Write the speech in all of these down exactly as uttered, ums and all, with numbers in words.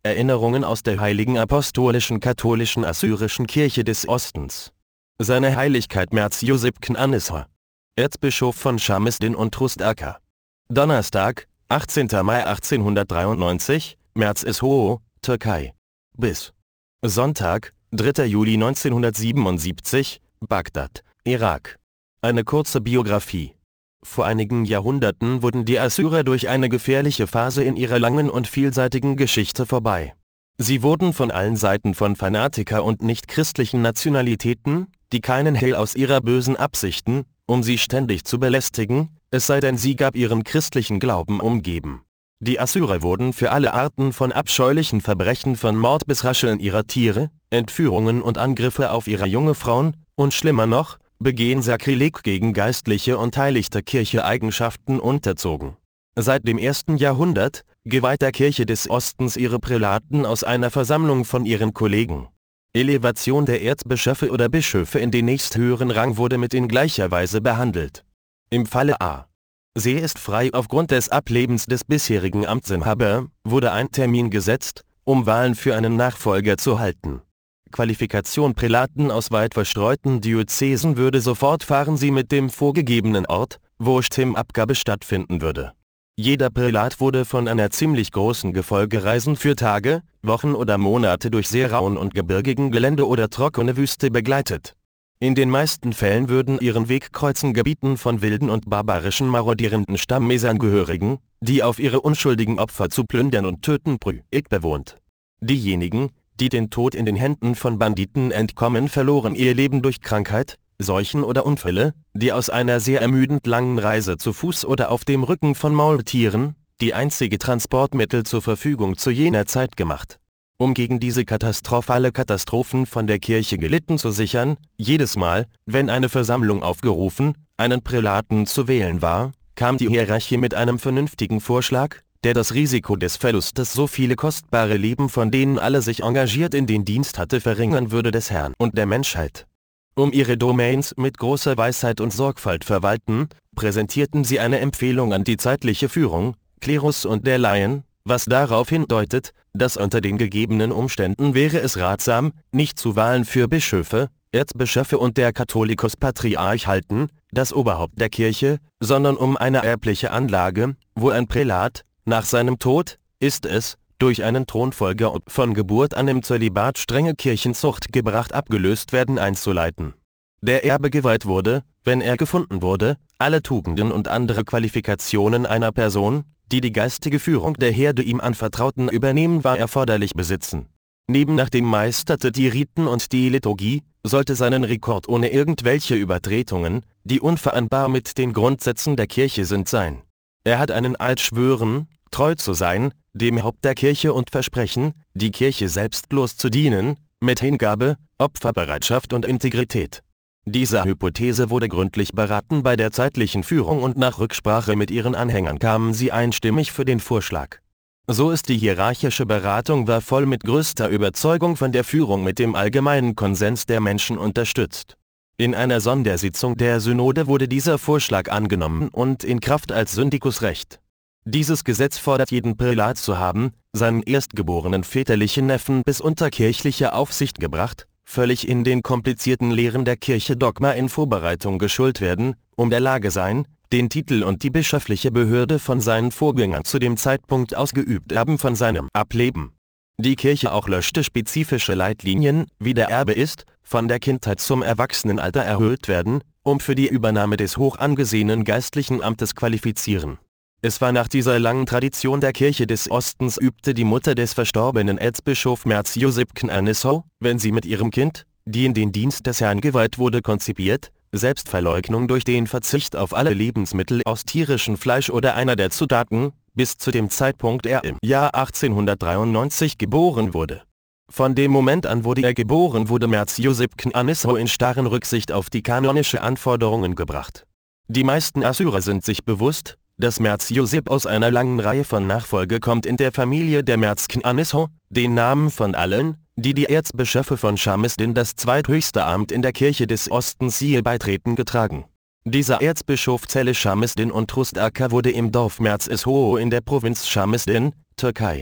Erinnerungen aus der Heiligen Apostolischen Katholischen Assyrischen Kirche des Ostens. Seine Heiligkeit Merz Josip Knaniso, Erzbischof von Şamisttin und Trust Akka. Donnerstag, achtzehnter Mai achtzehnhundertdreiundneunzig, Merz Isho, Türkei. Bis Sonntag, dritter Juli neunzehnhundertsiebenundsiebzig, Bagdad, Irak. Eine kurze Biografie. Vor einigen Jahrhunderten wurden die Assyrer durch eine gefährliche Phase in ihrer langen und vielseitigen Geschichte vorbei. Sie wurden von allen Seiten von Fanatiker und nichtchristlichen Nationalitäten, die keinen Hehl aus ihrer bösen Absichten, um sie ständig zu belästigen, es sei denn sie gab ihren christlichen Glauben umgeben. Die Assyrer wurden für alle Arten von abscheulichen Verbrechen von Mord bis Rascheln ihrer Tiere, Entführungen und Angriffe auf ihre junge Frauen, und schlimmer noch, Begehen Sakrileg gegen geistliche und heiligte Kirche Eigenschaften unterzogen. Seit dem ersten Jahrhundert geweiht der Kirche des Ostens ihre Prälaten aus einer Versammlung von ihren Kollegen. Elevation der Erzbischöfe oder Bischöfe in den nächsthöheren Rang wurde mit in gleicher Weise behandelt. Im Falle A. Sie ist frei aufgrund des Ablebens des bisherigen Amtsinhaber, wurde ein Termin gesetzt, um Wahlen für einen Nachfolger zu halten. Qualifikation Prälaten aus weit verstreuten Diözesen würde sofort fahren sie mit dem vorgegebenen Ort, wo Stimmabgabe stattfinden würde. Jeder Prälat wurde von einer ziemlich großen Gefolgereisen für Tage, Wochen oder Monate durch sehr rauen und gebirgigen Gelände oder trockene Wüste begleitet. In den meisten Fällen würden ihren Weg kreuzen Gebieten von wilden und barbarischen marodierenden Stammmesangehörigen, die auf ihre unschuldigen Opfer zu plündern und töten brühig bewohnt. Diejenigen, die den Tod in den Händen von Banditen entkommen, verloren ihr Leben durch Krankheit, Seuchen oder Unfälle, die aus einer sehr ermüdend langen Reise zu Fuß oder auf dem Rücken von Maultieren, die einzige Transportmittel zur Verfügung zu jener Zeit gemacht. Um gegen diese katastrophale Katastrophen von der Kirche gelitten zu sichern, jedes Mal, wenn eine Versammlung aufgerufen, einen Prälaten zu wählen war, kam die Hierarchie mit einem vernünftigen Vorschlag, der das Risiko des Verlustes so viele kostbare Leben, von denen alle sich engagiert in den Dienst hatte, verringern würde des Herrn und der Menschheit. Um ihre Domains mit großer Weisheit und Sorgfalt verwalten, präsentierten sie eine Empfehlung an die zeitliche Führung, Klerus und der Laien, was darauf hindeutet, dass unter den gegebenen Umständen wäre es ratsam, nicht zu Wahlen für Bischöfe, Erzbischöfe und der Katholicus Patriarch halten, das Oberhaupt der Kirche, sondern um eine erbliche Anlage, wo ein Prälat, nach seinem Tod, ist es, durch einen Thronfolger und von Geburt an im Zölibat strenge Kirchenzucht gebracht abgelöst werden einzuleiten. Der Erbe geweiht wurde, wenn er gefunden wurde, alle Tugenden und andere Qualifikationen einer Person, die die geistige Führung der Herde ihm anvertrauten übernehmen war erforderlich besitzen. Neben nach dem Meisterte die Riten und die Liturgie, sollte seinen Rekord ohne irgendwelche Übertretungen, die unvereinbar mit den Grundsätzen der Kirche sind, sein. Er hat einen Eid schwören, treu zu sein, dem Haupt der Kirche und versprechen, die Kirche selbstlos zu dienen, mit Hingabe, Opferbereitschaft und Integrität. Diese Hypothese wurde gründlich beraten bei der zeitlichen Führung und nach Rücksprache mit ihren Anhängern kamen sie einstimmig für den Vorschlag. So ist die hierarchische Beratung war voll mit größter Überzeugung von der Führung mit dem allgemeinen Konsens der Menschen unterstützt. In einer Sondersitzung der Synode wurde dieser Vorschlag angenommen und in Kraft als Syndikusrecht. Dieses Gesetz fordert jeden Prälat zu haben, seinen erstgeborenen väterlichen Neffen bis unter kirchliche Aufsicht gebracht, völlig in den komplizierten Lehren der Kirche Dogma in Vorbereitung geschult werden, um der Lage sein, den Titel und die bischöfliche Behörde von seinen Vorgängern zu dem Zeitpunkt ausgeübt haben von seinem Ableben. Die Kirche auch löschte spezifische Leitlinien, wie der Erbe ist, von der Kindheit zum Erwachsenenalter erhöht werden, um für die Übernahme des hoch angesehenen geistlichen Amtes qualifizieren. Es war nach dieser langen Tradition der Kirche des Ostens übte die Mutter des verstorbenen Erzbischof Merz Josip Knaniso, wenn sie mit ihrem Kind, die in den Dienst des Herrn geweiht wurde, konzipiert, Selbstverleugnung durch den Verzicht auf alle Lebensmittel aus tierischem Fleisch oder einer der Zutaten, bis zu dem Zeitpunkt er im Jahr achtzehnhundertdreiundneunzig geboren wurde. Von dem Moment an, wo er geboren wurde, Merz Josip Knaniso in starren Rücksicht auf die kanonische Anforderungen gebracht. Die meisten Assyrer sind sich bewusst, dass Merz Josip aus einer langen Reihe von Nachfolge kommt in der Familie der Merz Knaniso, den Namen von allen, die die Erzbischöfe von Şamisttin, das zweithöchste Amt in der Kirche des Ostens, hier beitreten, getragen. Dieser Erzbischof Zelle Şamisttin und Trust Akka wurde im Dorf Merz Isho in der Provinz Şamisttin, Türkei,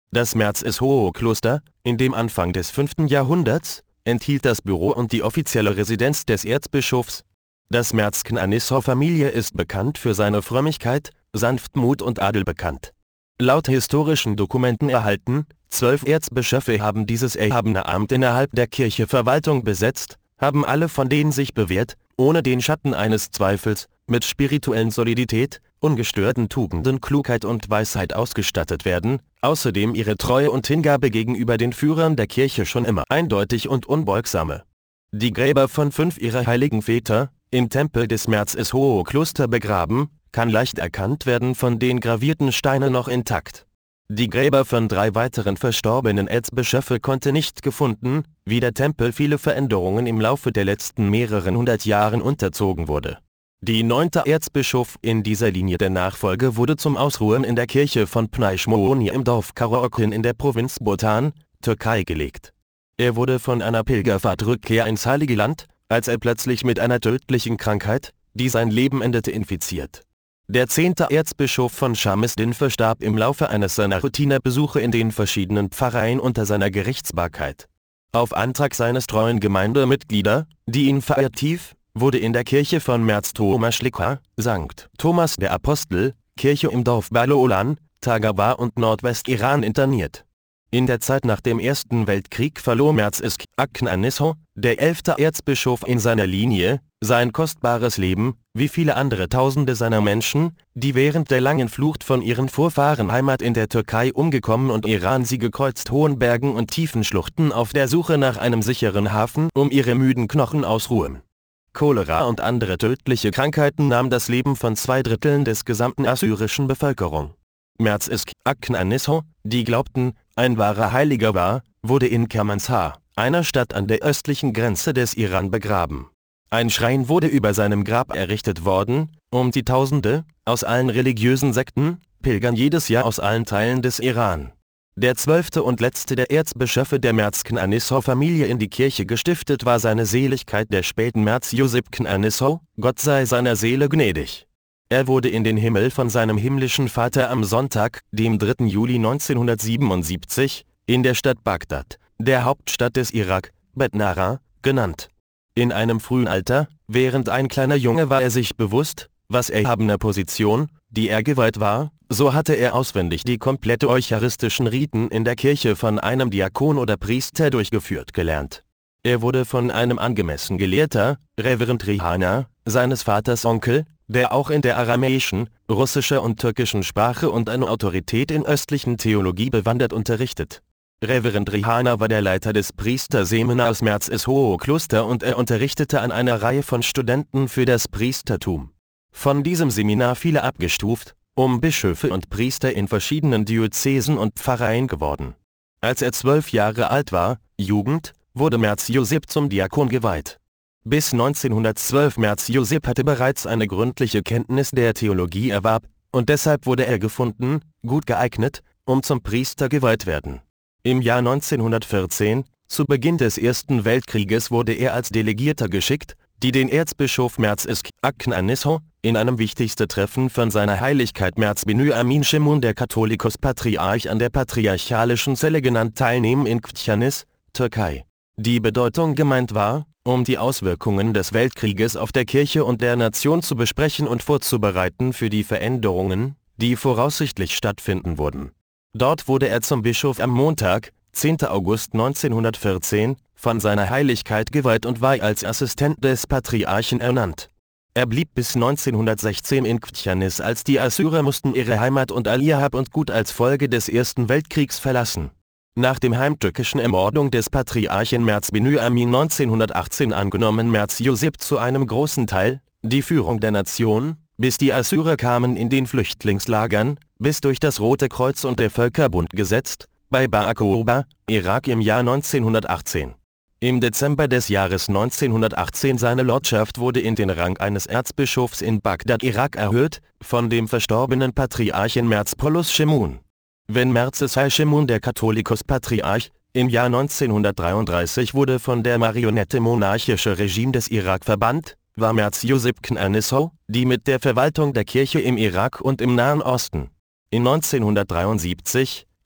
Das Merz-Is-Hoo-Kloster, in dem Anfang des fünften Jahrhunderts, enthielt das Büro und die offizielle Residenz des Erzbischofs. Das Merz-Knanisso-Familie ist bekannt für seine Frömmigkeit, Sanftmut und Adel bekannt. Laut historischen Dokumenten erhalten, zwölf Erzbischöfe haben dieses erhabene Amt innerhalb der Kircheverwaltung besetzt, haben alle von denen sich bewährt, ohne den Schatten eines Zweifels, mit spirituellen Solidität, ungestörten Tugenden, Klugheit und Weisheit ausgestattet werden, außerdem ihre Treue und Hingabe gegenüber den Führern der Kirche schon immer eindeutig und unbeugsame. Die Gräber von fünf ihrer heiligen Väter, im Tempel des Merz-Is-Hoo-Kloster begraben, kann leicht erkannt werden von den gravierten Steinen noch intakt. Die Gräber von drei weiteren verstorbenen Erzbischöfe konnte nicht gefunden, wie der Tempel viele Veränderungen im Laufe der letzten mehreren hundert Jahren unterzogen wurde. Die neunte Erzbischof in dieser Linie der Nachfolge wurde zum Ausruhen in der Kirche von Pneishmooni im Dorf Karaoken in der Provinz Botan, Türkei gelegt. Er wurde von einer Pilgerfahrt-Rückkehr ins Heilige Land, als er plötzlich mit einer tödlichen Krankheit, die sein Leben endete, infiziert. Der zehnte Erzbischof von Chamisdin verstarb im Laufe eines seiner Routinebesuche in den verschiedenen Pfarreien unter seiner Gerichtsbarkeit. Auf Antrag seines treuen Gemeindemitglieder, die ihn verehrtief, wurde in der Kirche von Merz-Tomaschlika, Sankt Thomas der Apostel, Kirche im Dorf Balolan, Tagawa und Nordwest-Iran interniert. In der Zeit nach dem Ersten Weltkrieg verlor Merz-Is-Knanisso, der elfte Erzbischof in seiner Linie, sein kostbares Leben, wie viele andere Tausende seiner Menschen, die während der langen Flucht von ihren Vorfahren Heimat in der Türkei umgekommen und Iran sie gekreuzt hohen Bergen und tiefen Schluchten auf der Suche nach einem sicheren Hafen, um ihre müden Knochen ausruhen. Cholera und andere tödliche Krankheiten nahmen das Leben von zwei Dritteln des gesamten assyrischen Bevölkerung. Merz-Is-Knanisso, die glaubten, ein wahrer Heiliger war, wurde in Kermanshah, einer Stadt an der östlichen Grenze des Iran, begraben. Ein Schrein wurde über seinem Grab errichtet worden, um die Tausende, aus allen religiösen Sekten, pilgern jedes Jahr aus allen Teilen des Iran. Der zwölfte und letzte der Erzbischöfe der Merz-Knanisso-Familie in die Kirche gestiftet war seine Seligkeit der späten Merz-Josip Knanisso, Gott sei seiner Seele gnädig. Er wurde in den Himmel von seinem himmlischen Vater am Sonntag, dem dritten Juli neunzehnhundertsiebenundsiebzig, in der Stadt Bagdad, der Hauptstadt des Irak, Bet-Nara, genannt. In einem frühen Alter, während ein kleiner Junge, war er sich bewusst, was erhabener Position, die er geweiht war, so hatte er auswendig die komplette eucharistischen Riten in der Kirche von einem Diakon oder Priester durchgeführt gelernt. Er wurde von einem angemessen Gelehrter, Reverend Rihana, seines Vaters Onkel, der auch in der aramäischen, russischen und türkischen Sprache und eine Autorität in östlichen Theologie bewandert unterrichtet. Reverend Rihana war der Leiter des Priesterseminars Merz-Is-Hoo-Kloster und er unterrichtete an einer Reihe von Studenten für das Priestertum. Von diesem Seminar viele abgestuft, um Bischöfe und Priester in verschiedenen Diözesen und Pfarreien geworden. Als er zwölf Jahre alt war, Jugend, wurde Merz-Josip zum Diakon geweiht. Bis neunzehnhundertzwölf Merz-Josip hatte bereits eine gründliche Kenntnis der Theologie erwarb, und deshalb wurde er gefunden, gut geeignet, um zum Priester geweiht werden. Im Jahr neunzehnhundertvierzehn, zu Beginn des Ersten Weltkrieges, wurde er als Delegierter geschickt, die den Erzbischof Merz-Is-Knanisso in einem wichtigsten Treffen von seiner Heiligkeit Merz Benü Shemun, der Katholikos-Patriarch an der Patriarchalischen Zelle genannt, teilnehmen in Kutchanis, Türkei. Die Bedeutung gemeint war, um die Auswirkungen des Weltkrieges auf der Kirche und der Nation zu besprechen und vorzubereiten für die Veränderungen, die voraussichtlich stattfinden wurden. Dort wurde er zum Bischof am Montag, zehnten August neunzehnhundertvierzehn, von seiner Heiligkeit geweiht und war als Assistent des Patriarchen ernannt. Er blieb bis neunzehnhundertsechzehn in Kutchanis, als die Assyrer mussten ihre Heimat und all ihr Hab und Gut als Folge des Ersten Weltkriegs verlassen. Nach dem heimtückischen Ermordung des Patriarchen Merz Benü neunzehnhundertachtzehn angenommen Merz-Josip zu einem großen Teil die Führung der Nation, bis die Assyrer kamen in den Flüchtlingslagern, bis durch das Rote Kreuz und der Völkerbund gesetzt, bei Ba'akoba, Irak im Jahr neunzehnhundertachtzehn. Im Dezember des Jahres neunzehnhundertachtzehn seine Lordschaft wurde in den Rang eines Erzbischofs in Bagdad, Irak erhöht, von dem verstorbenen Patriarchen Merz-Pollus Shemun. Wenn Merz-Is-Shemun, der Katholikos-Patriarch, im Jahr neunzehnhundertdreiunddreißig wurde von der Marionette monarchische Regime des Irak verbannt, war Merz-Josip Knanisso, die mit der Verwaltung der Kirche im Irak und im Nahen Osten. In neunzehnhundertdreiundsiebzig,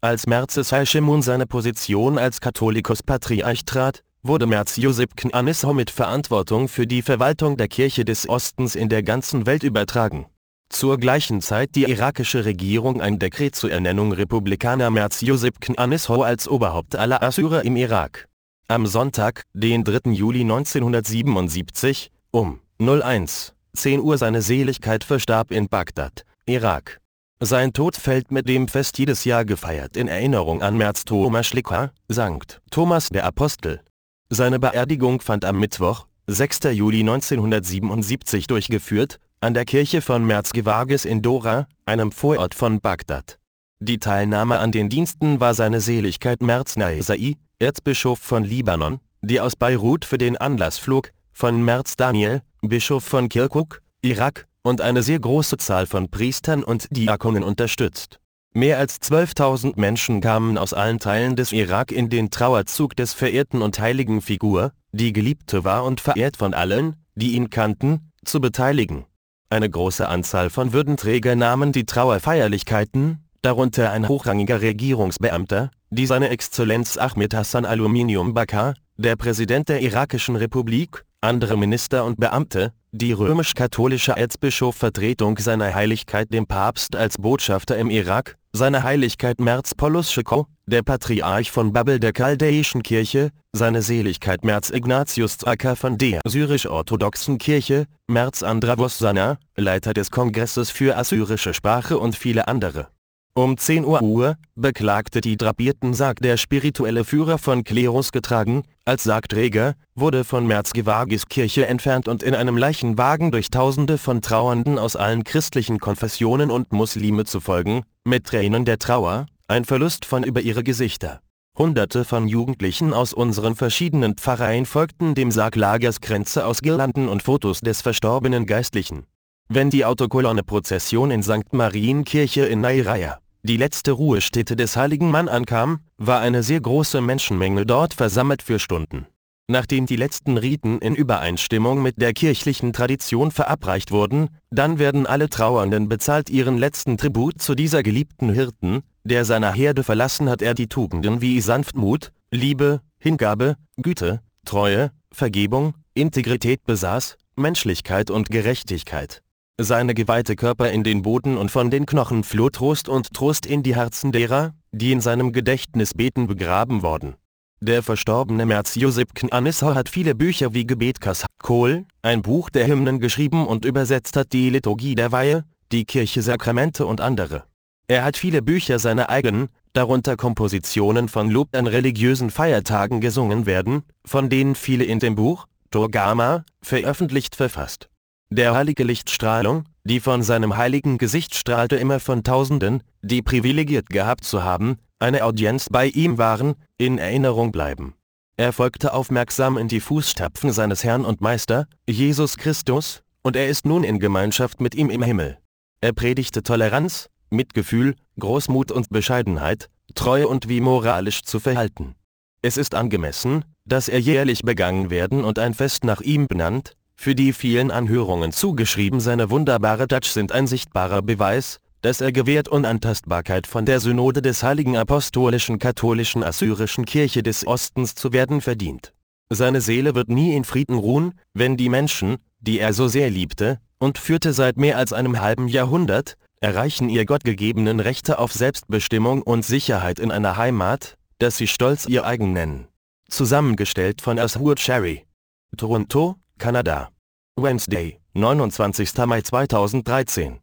Als Merz Hashimoon seine Position als Katholicus Patriarch trat, wurde Merz Yusipkn Anizor mit Verantwortung für die Verwaltung der Kirche des Ostens in der ganzen Welt übertragen. Zur gleichen Zeit die irakische Regierung ein Dekret zur Ernennung Republikaner Merz Yusipkn Anizor als Oberhaupt aller Assyrer im Irak. Am Sonntag, den dritten Juli neunzehnhundertsiebenundsiebzig, um null eins zehn Uhr seine Seligkeit verstarb in Bagdad, Irak. Sein Tod fällt mit dem Fest jedes Jahr gefeiert in Erinnerung an Merz Thomas Schlicker, Sankt Thomas der Apostel. Seine Beerdigung fand am Mittwoch, sechster Juli neunzehnhundertsiebenundsiebzig durchgeführt, an der Kirche von Merz Gewargis in Dora, einem Vorort von Bagdad. Die Teilnahme an den Diensten war seine Seligkeit Merz Naisai, Erzbischof von Libanon, die aus Beirut für den Anlass flog, von Merz Daniel, Bischof von Kirkuk, Irak, und eine sehr große Zahl von Priestern und Diakonen unterstützt. Mehr als zwölftausend Menschen kamen aus allen Teilen des Irak in den Trauerzug des verehrten und heiligen Figur, die Geliebte war und verehrt von allen, die ihn kannten, zu beteiligen. Eine große Anzahl von Würdenträgern nahmen die Trauerfeierlichkeiten, darunter ein hochrangiger Regierungsbeamter, die seine Exzellenz Ahmed Hassan Aluminium Bakr, der Präsident der irakischen Republik, andere Minister und Beamte, die römisch-katholische Erzbischof-Vertretung seiner Heiligkeit dem Papst als Botschafter im Irak, seine Heiligkeit Merz Paulus Scheko, der Patriarch von Babel der Chaldäischen Kirche, seine Seligkeit Merz Ignatius Zaka von der syrisch-orthodoxen Kirche, Merz Andravos Sana, Leiter des Kongresses für assyrische Sprache und viele andere. Um zehn Uhr beklagte die drapierten Sarg der spirituelle Führer von Klerus getragen, als Sargträger, wurde von Merz Gewargis Kirche entfernt und in einem Leichenwagen durch Tausende von Trauernden aus allen christlichen Konfessionen und Muslime zu folgen, mit Tränen der Trauer, ein Verlust von über ihre Gesichter. Hunderte von Jugendlichen aus unseren verschiedenen Pfarreien folgten dem Sarg Lagerskränze aus Girlanden und Fotos des verstorbenen Geistlichen. Wenn die Autokolonne-Prozession in Sankt Marienkirche in Nairaya, die letzte Ruhestätte des heiligen Mann, ankam, war eine sehr große Menschenmenge dort versammelt für Stunden. Nachdem die letzten Riten in Übereinstimmung mit der kirchlichen Tradition verabreicht wurden, dann werden alle Trauernden bezahlt ihren letzten Tribut zu dieser geliebten Hirten, der seiner Herde verlassen hat er die Tugenden wie Sanftmut, Liebe, Hingabe, Güte, Treue, Vergebung, Integrität besaß, Menschlichkeit und Gerechtigkeit. Seine geweihte Körper in den Boden und von den Knochen floh Trost und Trost in die Herzen derer, die in seinem Gedächtnis beten, begraben worden. Der verstorbene Merz Yusipkn Anizor hat viele Bücher wie Gebet Kas Kol, ein Buch der Hymnen geschrieben und übersetzt hat die Liturgie der Weihe, die Kirche Sakramente und andere. Er hat viele Bücher seiner eigenen, darunter Kompositionen von Lob an religiösen Feiertagen gesungen werden, von denen viele in dem Buch Torgama veröffentlicht verfasst. Der heilige Lichtstrahlung, die von seinem heiligen Gesicht strahlte, immer von Tausenden, die privilegiert gehabt zu haben, eine Audienz bei ihm waren, in Erinnerung bleiben. Er folgte aufmerksam in die Fußstapfen seines Herrn und Meister, Jesus Christus, und er ist nun in Gemeinschaft mit ihm im Himmel. Er predigte Toleranz, Mitgefühl, Großmut und Bescheidenheit, Treue und wie moralisch zu verhalten. Es ist angemessen, dass er jährlich begangen werden und ein Fest nach ihm benannt, für die vielen Anhörungen zugeschrieben. Seine wunderbare Touch sind ein sichtbarer Beweis, dass er gewährt Unantastbarkeit von der Synode des Heiligen Apostolischen Katholischen Assyrischen Kirche des Ostens zu werden verdient. Seine Seele wird nie in Frieden ruhen, wenn die Menschen, die er so sehr liebte und führte seit mehr als einem halben Jahrhundert, erreichen ihr gottgegebenen Rechte auf Selbstbestimmung und Sicherheit in einer Heimat, das sie stolz ihr eigen nennen. Zusammengestellt von Ashwood Sherry. Toronto, Kanada. Wednesday, neunundzwanzigster Mai zweitausenddreizehn.